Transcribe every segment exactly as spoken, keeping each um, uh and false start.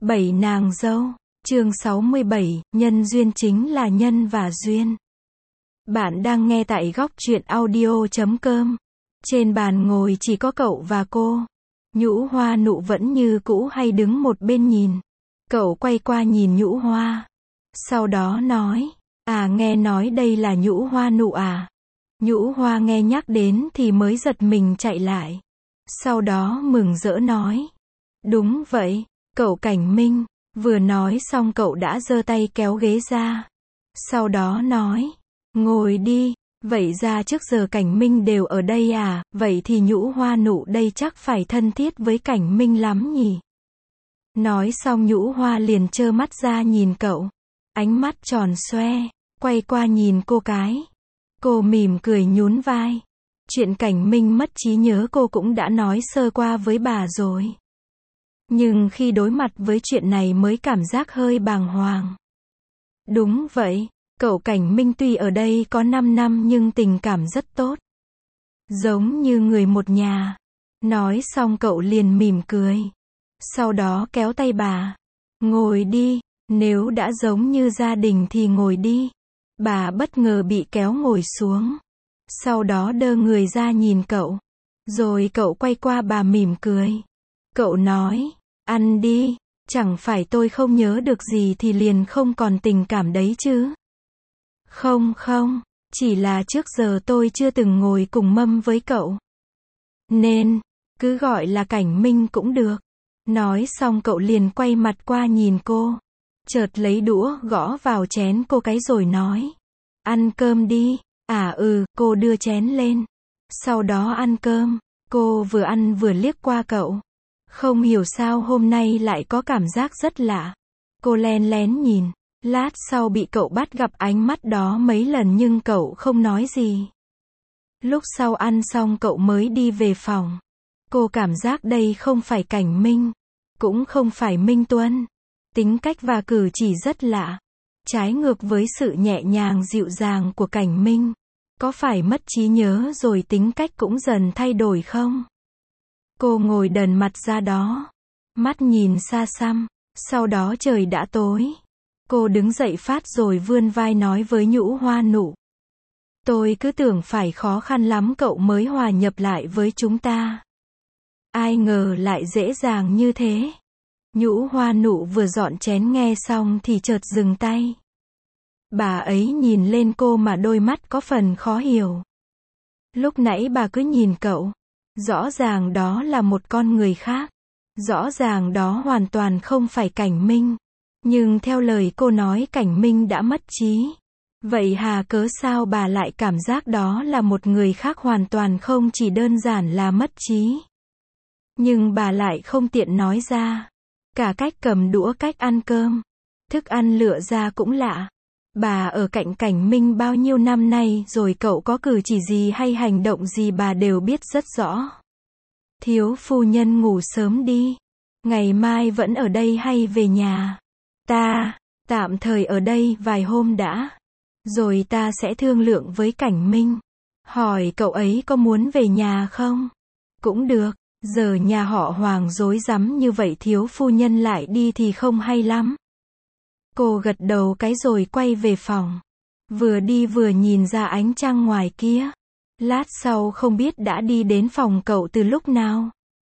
Bảy nàng dâu, chương sáu mươi bảy, nhân duyên chính là nhân và duyên. Bạn đang nghe tại góc truyện audio chấm com. Trên bàn ngồi chỉ có cậu và cô. Nhũ Hoa Nụ vẫn như cũ hay đứng một bên nhìn. Cậu quay qua nhìn Nhũ Hoa. Sau đó nói, à nghe nói đây là Nhũ Hoa Nụ à. Nhũ Hoa nghe nhắc đến thì mới giật mình chạy lại. Sau đó mừng rỡ nói, đúng vậy, cậu Cảnh Minh. Vừa nói xong cậu đã giơ tay kéo ghế ra. Sau đó nói, ngồi đi, vậy ra trước giờ Cảnh Minh đều ở đây à, vậy thì Nhũ Hoa Nụ đây chắc phải thân thiết với Cảnh Minh lắm nhỉ. Nói xong Nhũ Hoa liền trơ mắt ra nhìn cậu, ánh mắt tròn xoe, quay qua nhìn cô cái. Cô mỉm cười nhún vai. Chuyện Cảnh Minh mất trí nhớ cô cũng đã nói sơ qua với bà rồi. Nhưng khi đối mặt với chuyện này mới cảm giác hơi bàng hoàng. Đúng vậy, cậu Cảnh Minh tuy ở đây có năm năm nhưng tình cảm rất tốt. Giống như người một nhà. Nói xong cậu liền mỉm cười. Sau đó kéo tay bà. Ngồi đi, nếu đã giống như gia đình thì ngồi đi. Bà bất ngờ bị kéo ngồi xuống. Sau đó đơ người ra nhìn cậu. Rồi cậu quay qua bà mỉm cười. Cậu nói, ăn đi, chẳng phải tôi không nhớ được gì thì liền không còn tình cảm đấy chứ. Không không, chỉ là trước giờ tôi chưa từng ngồi cùng mâm với cậu. Nên, cứ gọi là Cảnh Minh cũng được. Nói xong cậu liền quay mặt qua nhìn cô. Chợt lấy đũa gõ vào chén cô cái rồi nói, ăn cơm đi. À ừ, cô đưa chén lên. Sau đó ăn cơm. Cô vừa ăn vừa liếc qua cậu. Không hiểu sao hôm nay lại có cảm giác rất lạ. Cô len lén nhìn. Lát sau bị cậu bắt gặp ánh mắt đó mấy lần nhưng cậu không nói gì. Lúc sau ăn xong cậu mới đi về phòng. Cô cảm giác đây không phải Cảnh Minh. Cũng không phải Minh Tuân. Tính cách và cử chỉ rất lạ. Trái ngược với sự nhẹ nhàng dịu dàng của Cảnh Minh. Có phải mất trí nhớ rồi tính cách cũng dần thay đổi không? Cô ngồi đần mặt ra đó. Mắt nhìn xa xăm. Sau đó trời đã tối. Cô đứng dậy phát rồi vươn vai nói với Nhũ Hoa Nụ. Tôi cứ tưởng phải khó khăn lắm cậu mới hòa nhập lại với chúng ta. Ai ngờ lại dễ dàng như thế. Nhũ Hoa Nụ vừa dọn chén nghe xong thì chợt dừng tay. Bà ấy nhìn lên cô mà đôi mắt có phần khó hiểu. Lúc nãy bà cứ nhìn cậu. Rõ ràng đó là một con người khác. Rõ ràng đó hoàn toàn không phải Cảnh Minh. Nhưng theo lời cô nói Cảnh Minh đã mất trí. Vậy hà cớ sao bà lại cảm giác đó là một người khác hoàn toàn không chỉ đơn giản là mất trí. Nhưng bà lại không tiện nói ra. Cả cách cầm đũa cách ăn cơm. Thức ăn lựa ra cũng lạ. Bà ở cạnh Cảnh Minh bao nhiêu năm nay rồi cậu có cử chỉ gì hay hành động gì bà đều biết rất rõ. Thiếu phu nhân ngủ sớm đi. Ngày mai vẫn ở đây hay về nhà? Ta, tạm thời ở đây vài hôm đã. Rồi ta sẽ thương lượng với Cảnh Minh. Hỏi cậu ấy có muốn về nhà không? Cũng được, giờ nhà họ Hoàng rối rắm như vậy thiếu phu nhân lại đi thì không hay lắm. Cô gật đầu cái rồi quay về phòng. Vừa đi vừa nhìn ra ánh trăng ngoài kia. Lát sau không biết đã đi đến phòng cậu từ lúc nào.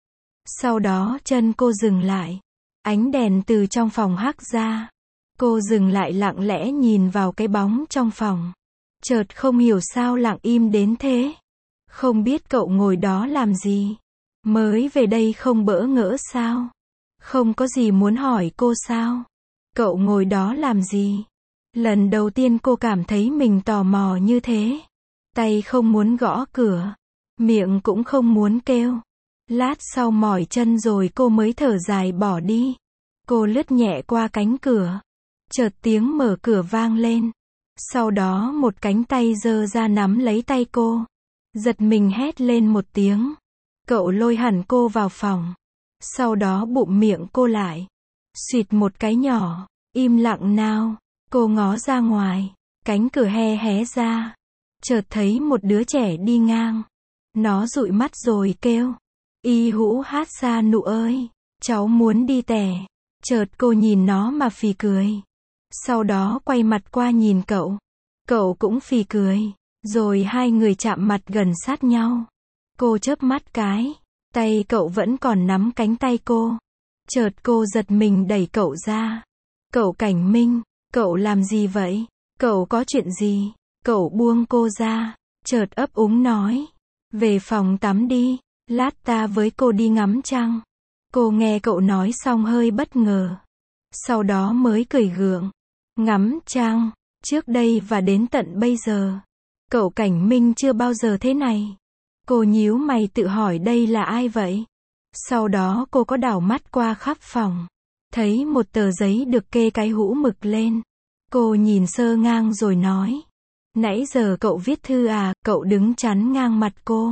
Sau đó chân cô dừng lại. Ánh đèn từ trong phòng hắt ra. Cô dừng lại lặng lẽ nhìn vào cái bóng trong phòng. Chợt không hiểu sao lặng im đến thế. Không biết cậu ngồi đó làm gì. Mới về đây không bỡ ngỡ sao? Không có gì muốn hỏi cô sao? Cậu ngồi đó làm gì? Lần đầu tiên cô cảm thấy mình tò mò như thế. Tay không muốn gõ cửa. Miệng cũng không muốn kêu. Lát sau mỏi chân rồi cô mới thở dài bỏ đi. Cô lướt nhẹ qua cánh cửa. Chợt tiếng mở cửa vang lên. Sau đó một cánh tay giơ ra nắm lấy tay cô. Giật mình hét lên một tiếng. Cậu lôi hẳn cô vào phòng. Sau đó bụm miệng cô lại. Xuyệt một cái nhỏ. Im lặng nào. Cô ngó ra ngoài. Cánh cửa he hé ra. Chợt thấy một đứa trẻ đi ngang. Nó dụi mắt rồi kêu. Y hũ hát xa nụ ơi. Cháu muốn đi tè. Chợt cô nhìn nó mà phì cười. Sau đó quay mặt qua nhìn cậu. Cậu cũng phì cười. Rồi hai người chạm mặt gần sát nhau. Cô chớp mắt cái. Tay cậu vẫn còn nắm cánh tay cô. Chợt cô giật mình đẩy cậu ra. Cậu Cảnh Minh, cậu làm gì vậy? Cậu có chuyện gì? Cậu buông cô ra. Chợt ấp úng nói. Về phòng tắm đi. Lát ta với cô đi ngắm trăng. Cô nghe cậu nói xong hơi bất ngờ. Sau đó mới cười gượng. Ngắm trăng. Trước đây và đến tận bây giờ. Cậu Cảnh Minh chưa bao giờ thế này. Cô nhíu mày tự hỏi đây là ai vậy? Sau đó cô có đảo mắt qua khắp phòng. Thấy một tờ giấy được kê cái hũ mực lên. Cô nhìn sơ ngang rồi nói. Nãy giờ cậu viết thư à? Cậu đứng chắn ngang mặt cô.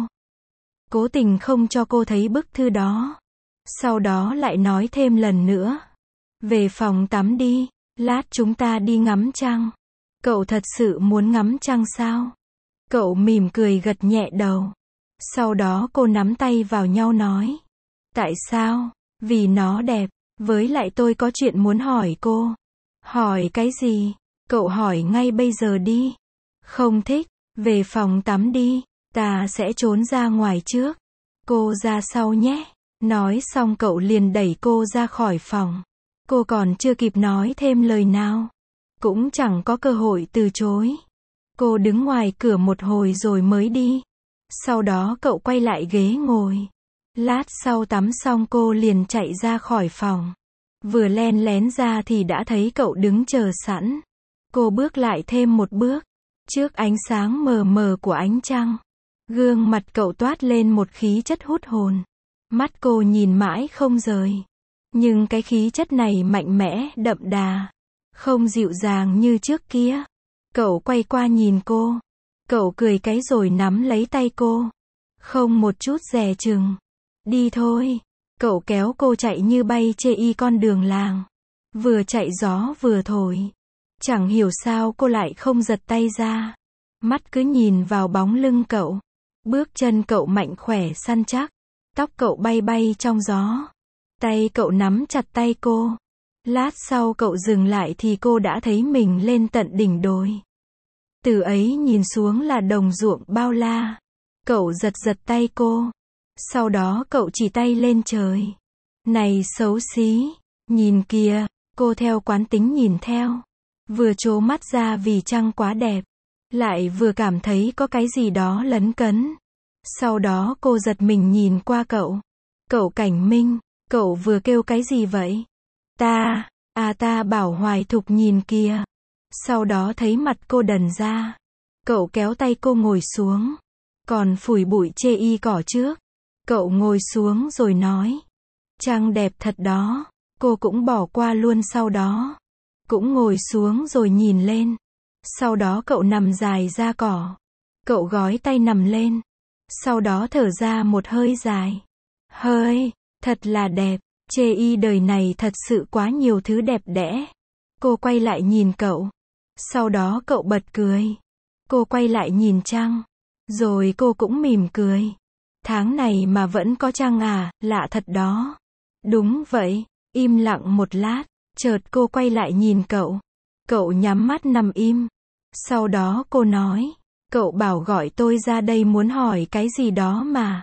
Cố tình không cho cô thấy bức thư đó. Sau đó lại nói thêm lần nữa. Về phòng tắm đi. Lát chúng ta đi ngắm trăng. Cậu thật sự muốn ngắm trăng sao? Cậu mỉm cười gật nhẹ đầu. Sau đó cô nắm tay vào nhau nói. Tại sao? Vì nó đẹp. Với lại tôi có chuyện muốn hỏi cô. Hỏi cái gì? Cậu hỏi ngay bây giờ đi. Không thích, về phòng tắm đi. Ta sẽ trốn ra ngoài trước. Cô ra sau nhé. Nói xong cậu liền đẩy cô ra khỏi phòng. Cô còn chưa kịp nói thêm lời nào. Cũng chẳng có cơ hội từ chối. Cô đứng ngoài cửa một hồi rồi mới đi. Sau đó cậu quay lại ghế ngồi. Lát sau tắm xong cô liền chạy ra khỏi phòng. Vừa len lén ra thì đã thấy cậu đứng chờ sẵn. Cô bước lại thêm một bước. Trước ánh sáng mờ mờ của ánh trăng. Gương mặt cậu toát lên một khí chất hút hồn. Mắt cô nhìn mãi không rời. Nhưng cái khí chất này mạnh mẽ, đậm đà. Không dịu dàng như trước kia. Cậu quay qua nhìn cô. Cậu cười cái rồi nắm lấy tay cô. Không một chút dè chừng. Đi thôi. Cậu kéo cô chạy như bay chê con đường làng. Vừa chạy gió vừa thổi. Chẳng hiểu sao cô lại không giật tay ra. Mắt cứ nhìn vào bóng lưng cậu. Bước chân cậu mạnh khỏe săn chắc. Tóc cậu bay bay trong gió. Tay cậu nắm chặt tay cô. Lát sau cậu dừng lại thì cô đã thấy mình lên tận đỉnh đồi. Từ ấy nhìn xuống là đồng ruộng bao la. Cậu giật giật tay cô. Sau đó cậu chỉ tay lên trời. Này xấu xí, nhìn kìa. Cô theo quán tính nhìn theo. Vừa trố mắt ra vì trăng quá đẹp. Lại vừa cảm thấy có cái gì đó lấn cấn. Sau đó cô giật mình nhìn qua cậu. Cậu Cảnh Minh, cậu vừa kêu cái gì vậy? Ta, à ta bảo Hoài Thục nhìn kìa. Sau đó thấy mặt cô đần ra. Cậu kéo tay cô ngồi xuống. Còn phủi bụi chê y cỏ trước. Cậu ngồi xuống rồi nói. Trăng đẹp thật đó. Cô cũng bỏ qua luôn sau đó. Cũng ngồi xuống rồi nhìn lên. Sau đó cậu nằm dài ra cỏ. Cậu gói tay nằm lên. Sau đó thở ra một hơi dài. Hơi, thật là đẹp. Chê y đời này thật sự quá nhiều thứ đẹp đẽ. Cô quay lại nhìn cậu. Sau đó cậu bật cười. Cô quay lại nhìn trăng. Rồi cô cũng mỉm cười. Tháng này mà vẫn có trăng à, lạ thật đó. Đúng vậy. Im lặng một lát. Chợt cô quay lại nhìn cậu. Cậu nhắm mắt nằm im. Sau đó cô nói. Cậu bảo gọi tôi ra đây muốn hỏi cái gì đó mà.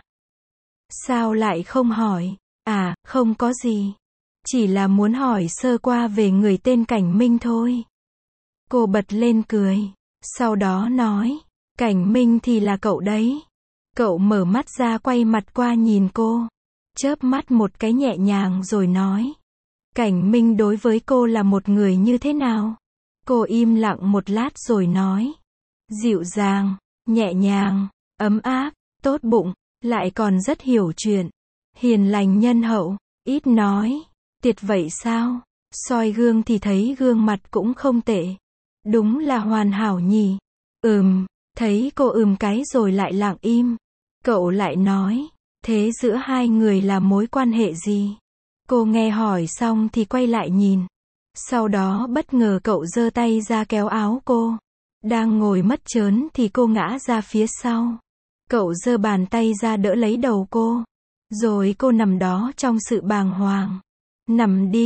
Sao lại không hỏi? À, không có gì. Chỉ là muốn hỏi sơ qua về người tên Cảnh Minh thôi. Cô bật lên cười. Sau đó nói. Cảnh Minh thì là cậu đấy. Cậu mở mắt ra quay mặt qua nhìn cô. Chớp mắt một cái nhẹ nhàng rồi nói. Cảnh Minh đối với cô là một người như thế nào? Cô im lặng một lát rồi nói. Dịu dàng, nhẹ nhàng, ấm áp, tốt bụng, lại còn rất hiểu chuyện. Hiền lành nhân hậu, ít nói. Tuyệt vậy sao? Soi gương thì thấy gương mặt cũng không tệ. Đúng là hoàn hảo nhỉ. Ừm, thấy cô ừm cái rồi lại lặng im. Cậu lại nói. Thế giữa hai người là mối quan hệ gì? Cô nghe hỏi xong thì quay lại nhìn. Sau đó bất ngờ cậu giơ tay ra kéo áo cô. Đang ngồi mất chớn thì cô ngã ra phía sau. Cậu giơ bàn tay ra đỡ lấy đầu cô. Rồi cô nằm đó trong sự bàng hoàng. Nằm đi,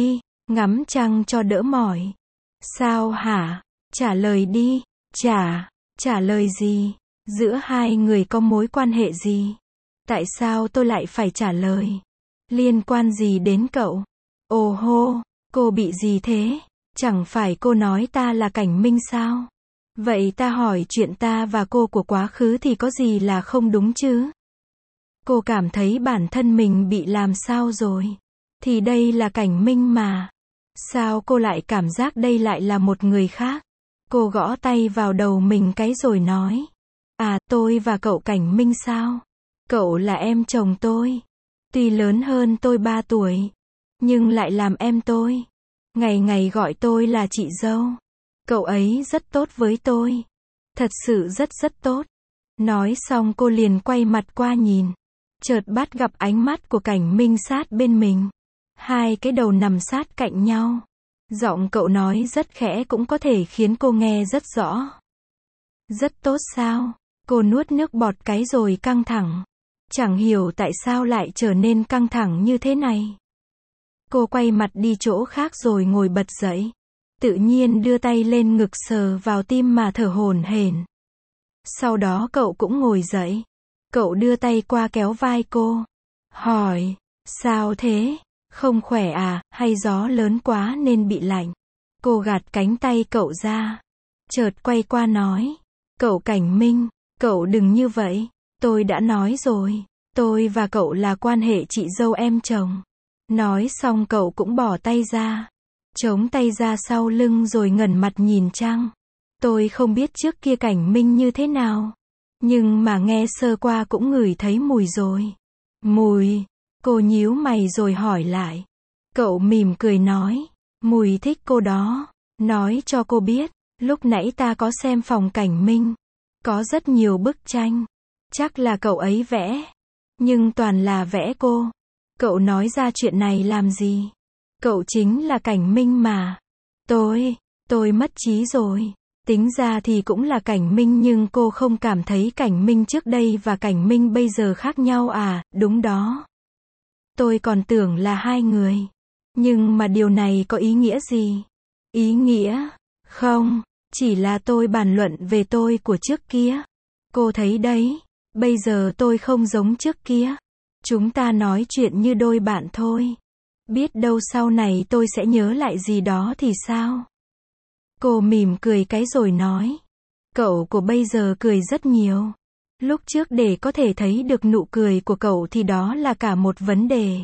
Ngắm trăng cho đỡ mỏi. Sao hả? Trả lời đi. Trả, trả lời gì? Giữa hai người có mối quan hệ gì? Tại sao tôi lại phải trả lời? Liên quan gì đến cậu? Ồ hô, cô bị gì thế? Chẳng phải cô nói ta là Cảnh Minh sao? Vậy ta hỏi chuyện ta và cô của quá khứ thì có gì là không đúng chứ? Cô cảm thấy bản thân mình bị làm sao rồi? Thì đây là Cảnh Minh mà. Sao cô lại cảm giác đây lại là một người khác? Cô gõ tay vào đầu mình cái rồi nói. À, tôi và cậu Cảnh Minh sao? Cậu là em chồng tôi. Tuy lớn hơn tôi ba tuổi, nhưng lại làm em tôi. Ngày ngày gọi tôi là chị dâu. Cậu ấy rất tốt với tôi. Thật sự rất rất tốt. Nói xong cô liền quay mặt qua nhìn. Chợt bắt gặp ánh mắt của Cảnh Minh sát bên mình. Hai cái đầu nằm sát cạnh nhau. Giọng cậu nói rất khẽ cũng có thể khiến cô nghe rất rõ. Rất tốt sao? Cô nuốt nước bọt cái rồi căng thẳng. Chẳng hiểu tại sao lại trở nên căng thẳng như thế này. Cô quay mặt đi chỗ khác rồi ngồi bật dậy. Tự nhiên đưa tay lên ngực sờ vào tim mà thở hổn hển. Sau đó cậu cũng ngồi dậy. Cậu đưa tay qua kéo vai cô. Hỏi, sao thế? Không khỏe à, hay gió lớn quá nên bị lạnh? Cô gạt cánh tay cậu ra. Chợt quay qua nói. Cậu Cảnh Minh, cậu đừng như vậy. Tôi đã nói rồi. Tôi và cậu là quan hệ chị dâu em chồng. Nói xong cậu cũng bỏ tay ra. Chống tay ra sau lưng rồi ngẩng mặt nhìn trăng. Tôi không biết trước kia Cảnh Minh như thế nào. Nhưng mà nghe sơ qua cũng ngửi thấy mùi rồi. Mùi, cô nhíu mày rồi hỏi lại. Cậu mỉm cười nói. Mùi thích cô đó. Nói cho cô biết, lúc nãy ta có xem phòng Cảnh Minh. Có rất nhiều bức tranh. Chắc là cậu ấy vẽ. Nhưng toàn là vẽ cô. Cậu nói ra chuyện này làm gì? Cậu chính là Cảnh Minh mà. Tôi, tôi mất trí rồi. Tính ra thì cũng là Cảnh Minh nhưng cô không cảm thấy Cảnh Minh trước đây và Cảnh Minh bây giờ khác nhau à? Đúng đó. Tôi còn tưởng là hai người. Nhưng mà điều này có ý nghĩa gì? Ý nghĩa? Không, chỉ là tôi bàn luận về tôi của trước kia. Cô thấy đấy, bây giờ tôi không giống trước kia. Chúng ta nói chuyện như đôi bạn thôi. Biết đâu sau này tôi sẽ nhớ lại gì đó thì sao? Cô mỉm cười cái rồi nói. Cậu của bây giờ cười rất nhiều. Lúc trước để có thể thấy được nụ cười của cậu thì đó là cả một vấn đề.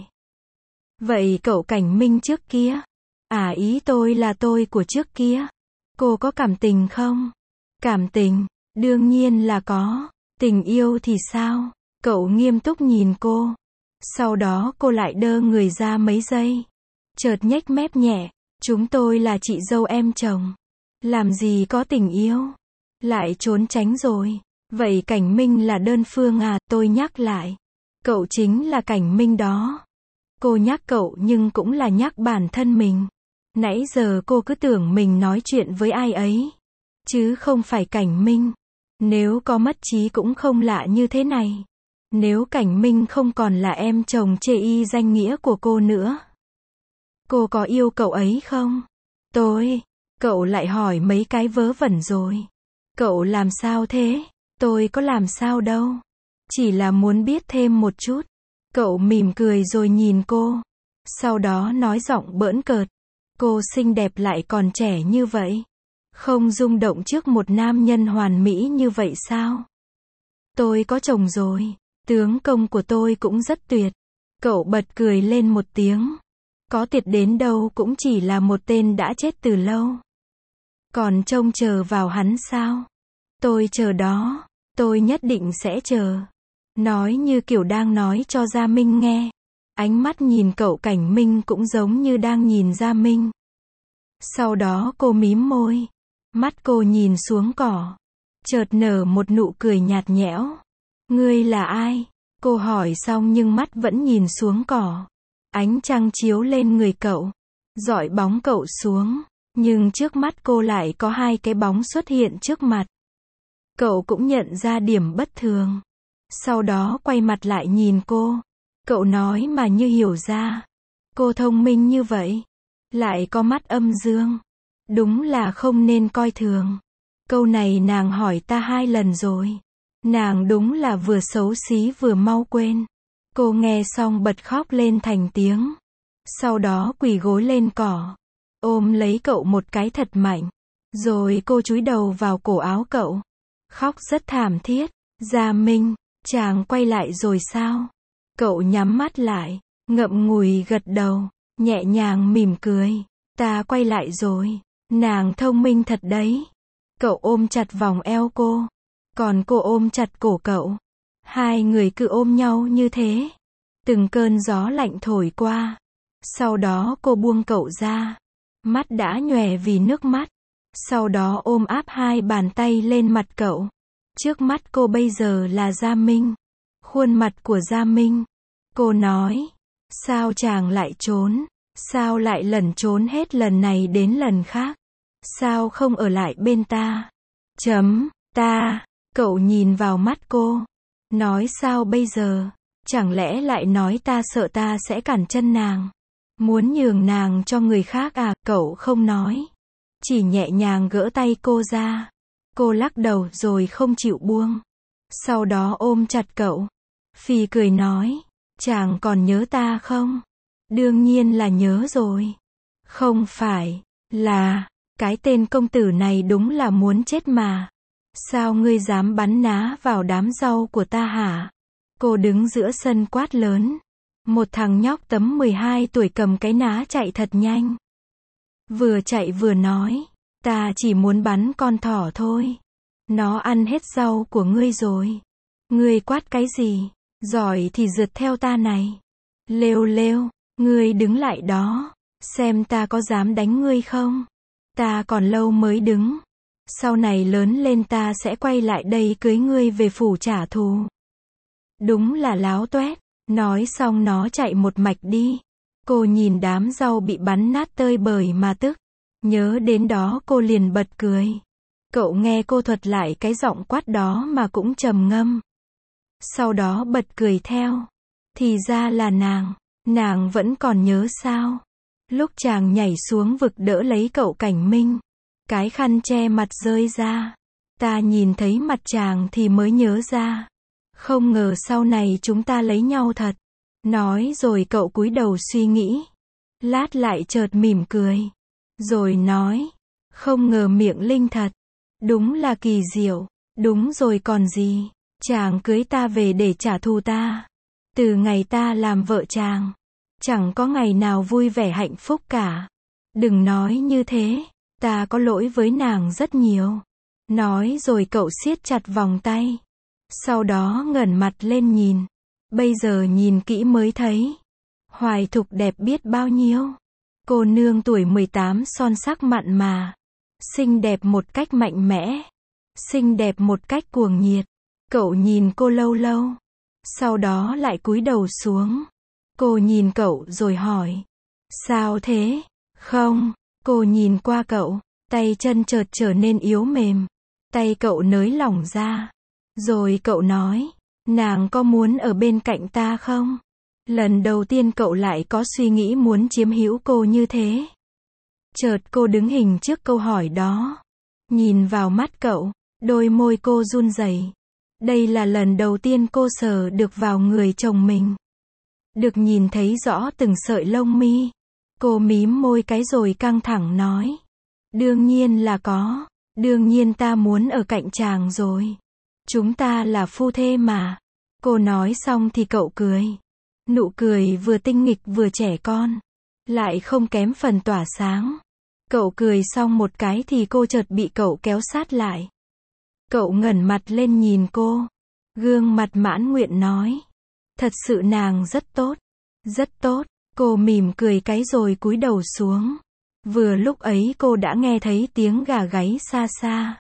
Vậy cậu Cảnh Minh trước kia? À, ý tôi là tôi của trước kia. Cô có cảm tình không? Cảm tình? Đương nhiên là có. Tình yêu thì sao? Cậu nghiêm túc nhìn cô. Sau đó cô lại đơ người ra mấy giây. Chợt nhếch mép nhẹ. Chúng tôi là chị dâu em chồng. Làm gì có tình yêu? Lại trốn tránh rồi. Vậy Cảnh Minh là đơn phương à? Tôi nhắc lại. Cậu chính là Cảnh Minh đó. Cô nhắc cậu nhưng cũng là nhắc bản thân mình. Nãy giờ cô cứ tưởng mình nói chuyện với ai ấy. Chứ không phải Cảnh Minh. Nếu có mất trí cũng không lạ như thế này. Nếu Cảnh Minh không còn là em chồng chê y danh nghĩa của cô nữa. Cô có yêu cậu ấy không? Tôi. Cậu lại hỏi mấy cái vớ vẩn rồi. Cậu làm sao thế? Tôi có làm sao đâu. Chỉ là muốn biết thêm một chút. Cậu mỉm cười rồi nhìn cô. Sau đó nói giọng bỡn cợt. Cô xinh đẹp lại còn trẻ như vậy. Không rung động trước một nam nhân hoàn mỹ như vậy sao? Tôi có chồng rồi. Tướng công của tôi cũng rất tuyệt. Cậu bật cười lên một tiếng. Có tuyệt đến đâu cũng chỉ là một tên đã chết từ lâu. Còn trông chờ vào hắn sao? Tôi chờ đó. Tôi nhất định sẽ chờ. Nói như kiểu đang nói cho Gia Minh nghe. Ánh mắt nhìn cậu Cảnh Minh cũng giống như đang nhìn Gia Minh. Sau đó cô mím môi. Mắt cô nhìn xuống cỏ. Chợt nở một nụ cười nhạt nhẽo. Ngươi là ai? Cô hỏi xong nhưng mắt vẫn nhìn xuống cỏ. Ánh trăng chiếu lên người cậu. Dọi bóng cậu xuống. Nhưng trước mắt cô lại có hai cái bóng xuất hiện trước mặt. Cậu cũng nhận ra điểm bất thường. Sau đó quay mặt lại nhìn cô. Cậu nói mà như hiểu ra. Cô thông minh như vậy. lại có mắt âm dương. Đúng là không nên coi thường. Câu này nàng hỏi ta hai lần rồi. Nàng đúng là vừa xấu xí vừa mau quên. Cô nghe xong bật khóc lên thành tiếng. Sau đó quỳ gối lên cỏ, ôm lấy cậu một cái thật mạnh. Rồi cô chúi đầu vào cổ áo cậu. Khóc rất thảm thiết. Gia Minh, chàng quay lại rồi sao? Cậu nhắm mắt lại, ngậm ngùi gật đầu, nhẹ nhàng mỉm cười. Ta quay lại rồi. Nàng thông minh thật đấy. Cậu ôm chặt vòng eo cô. Còn cô ôm chặt cổ cậu. Hai người cứ ôm nhau như thế. Từng cơn gió lạnh thổi qua. Sau đó cô buông cậu ra. Mắt đã nhòe vì nước mắt. Sau đó ôm áp hai bàn tay lên mặt cậu. Trước mắt cô bây giờ là Gia Minh. Khuôn mặt của Gia Minh. Cô nói. Sao chàng lại trốn? Sao lại lẩn trốn hết lần này đến lần khác? Sao không ở lại bên ta? Chấm, ta. Cậu nhìn vào mắt cô. Nói sao bây giờ? Chẳng lẽ lại nói ta sợ ta sẽ cản chân nàng? Muốn nhường nàng cho người khác à? Cậu không nói. Chỉ nhẹ nhàng gỡ tay cô ra. Cô lắc đầu rồi không chịu buông. Sau đó ôm chặt cậu. Phì cười nói. Chàng còn nhớ ta không? Đương nhiên là nhớ rồi. Không phải là, cái tên công tử này đúng là muốn chết mà. Sao ngươi dám bắn ná vào đám rau của ta hả? Cô đứng giữa sân quát lớn. Một thằng nhóc tấm mười hai tuổi cầm cái ná chạy thật nhanh. Vừa chạy vừa nói. Ta chỉ muốn bắn con thỏ thôi. Nó ăn hết rau của ngươi rồi. Ngươi quát cái gì? Giỏi thì rượt theo ta này. Lêu lêu, ngươi đứng lại đó. Xem ta có dám đánh ngươi không? Ta còn lâu mới đứng. Sau này lớn lên ta sẽ quay lại đây cưới ngươi về phủ trả thù. Đúng là láo toét. Nói xong nó chạy một mạch đi. Cô nhìn đám rau bị bắn nát tơi bời mà tức. Nhớ đến đó cô liền bật cười. Cậu nghe cô thuật lại cái giọng quát đó mà cũng trầm ngâm. Sau đó bật cười theo. Thì ra là nàng. Nàng vẫn còn nhớ sao? Lúc chàng nhảy xuống vực đỡ lấy cậu Cảnh Minh. Cái khăn che mặt rơi ra. Ta nhìn thấy mặt chàng thì mới nhớ ra. Không ngờ sau này chúng ta lấy nhau thật. Nói rồi cậu cúi đầu suy nghĩ. Lát lại chợt mỉm cười. Rồi nói. Không ngờ miệng linh thật. Đúng là kỳ diệu. Đúng rồi còn gì. Chàng cưới ta về để trả thù ta. Từ ngày ta làm vợ chàng. Chẳng có ngày nào vui vẻ hạnh phúc cả. Đừng nói như thế. Ta có lỗi với nàng rất nhiều. Nói rồi cậu siết chặt vòng tay. Sau đó ngẩng mặt lên nhìn. Bây giờ nhìn kỹ mới thấy. Hoài Thục đẹp biết bao nhiêu. Cô nương tuổi mười tám son sắc mặn mà. Xinh đẹp một cách mạnh mẽ. Xinh đẹp một cách cuồng nhiệt. Cậu nhìn cô lâu lâu. Sau đó lại cúi đầu xuống. Cô nhìn cậu rồi hỏi. Sao thế? Không. Cô nhìn qua cậu. Tay chân chợt trở nên yếu mềm. Tay cậu nới lỏng ra. Rồi cậu nói. Nàng có muốn ở bên cạnh ta không? Lần đầu tiên cậu lại có suy nghĩ muốn chiếm hữu cô như thế. Chợt cô đứng hình trước câu hỏi đó. Nhìn vào mắt cậu. Đôi môi cô run rẩy. Đây là lần đầu tiên cô sờ được vào người chồng mình. Được nhìn thấy rõ từng sợi lông mi. Cô mím môi cái rồi căng thẳng nói. Đương nhiên là có. Đương nhiên ta muốn ở cạnh chàng rồi. Chúng ta là phu thê mà. Cô nói xong thì cậu cười. Nụ cười vừa tinh nghịch vừa trẻ con. Lại không kém phần tỏa sáng. Cậu cười xong một cái thì cô chợt bị cậu kéo sát lại. Cậu ngẩng mặt lên nhìn cô. Gương mặt mãn nguyện nói. Thật sự nàng rất tốt. Rất tốt. Cô mỉm cười cái rồi cúi đầu xuống. Vừa lúc ấy cô đã nghe thấy tiếng gà gáy xa xa.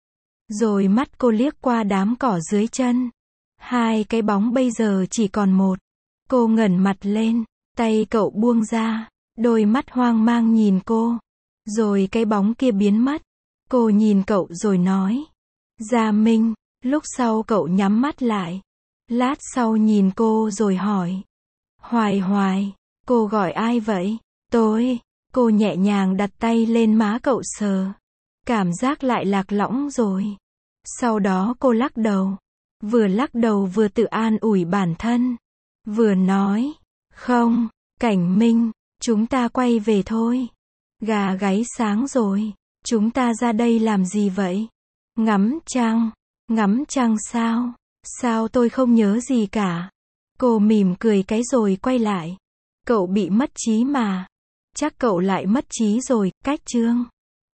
Rồi mắt cô liếc qua đám cỏ dưới chân. Hai cái bóng bây giờ chỉ còn một. Cô ngẩng mặt lên. Tay cậu buông ra. Đôi mắt hoang mang nhìn cô. Rồi cái bóng kia biến mất. Cô nhìn cậu rồi nói. Gia Minh. Lúc sau cậu nhắm mắt lại. Lát sau nhìn cô rồi hỏi. Hoài Hoài. Cô gọi ai vậy? Tôi. Cô nhẹ nhàng đặt tay lên má cậu sờ. Cảm giác lại lạc lõng rồi. Sau đó cô lắc đầu. Vừa lắc đầu vừa tự an ủi bản thân. Vừa nói, không, Cảnh Minh, chúng ta quay về thôi. Gà gáy sáng rồi. Chúng ta ra đây làm gì vậy? Ngắm trăng. Ngắm trăng sao? Sao tôi không nhớ gì cả? Cô mỉm cười cái rồi quay lại. Cậu bị mất trí mà. Chắc cậu lại mất trí rồi, Cách Trương.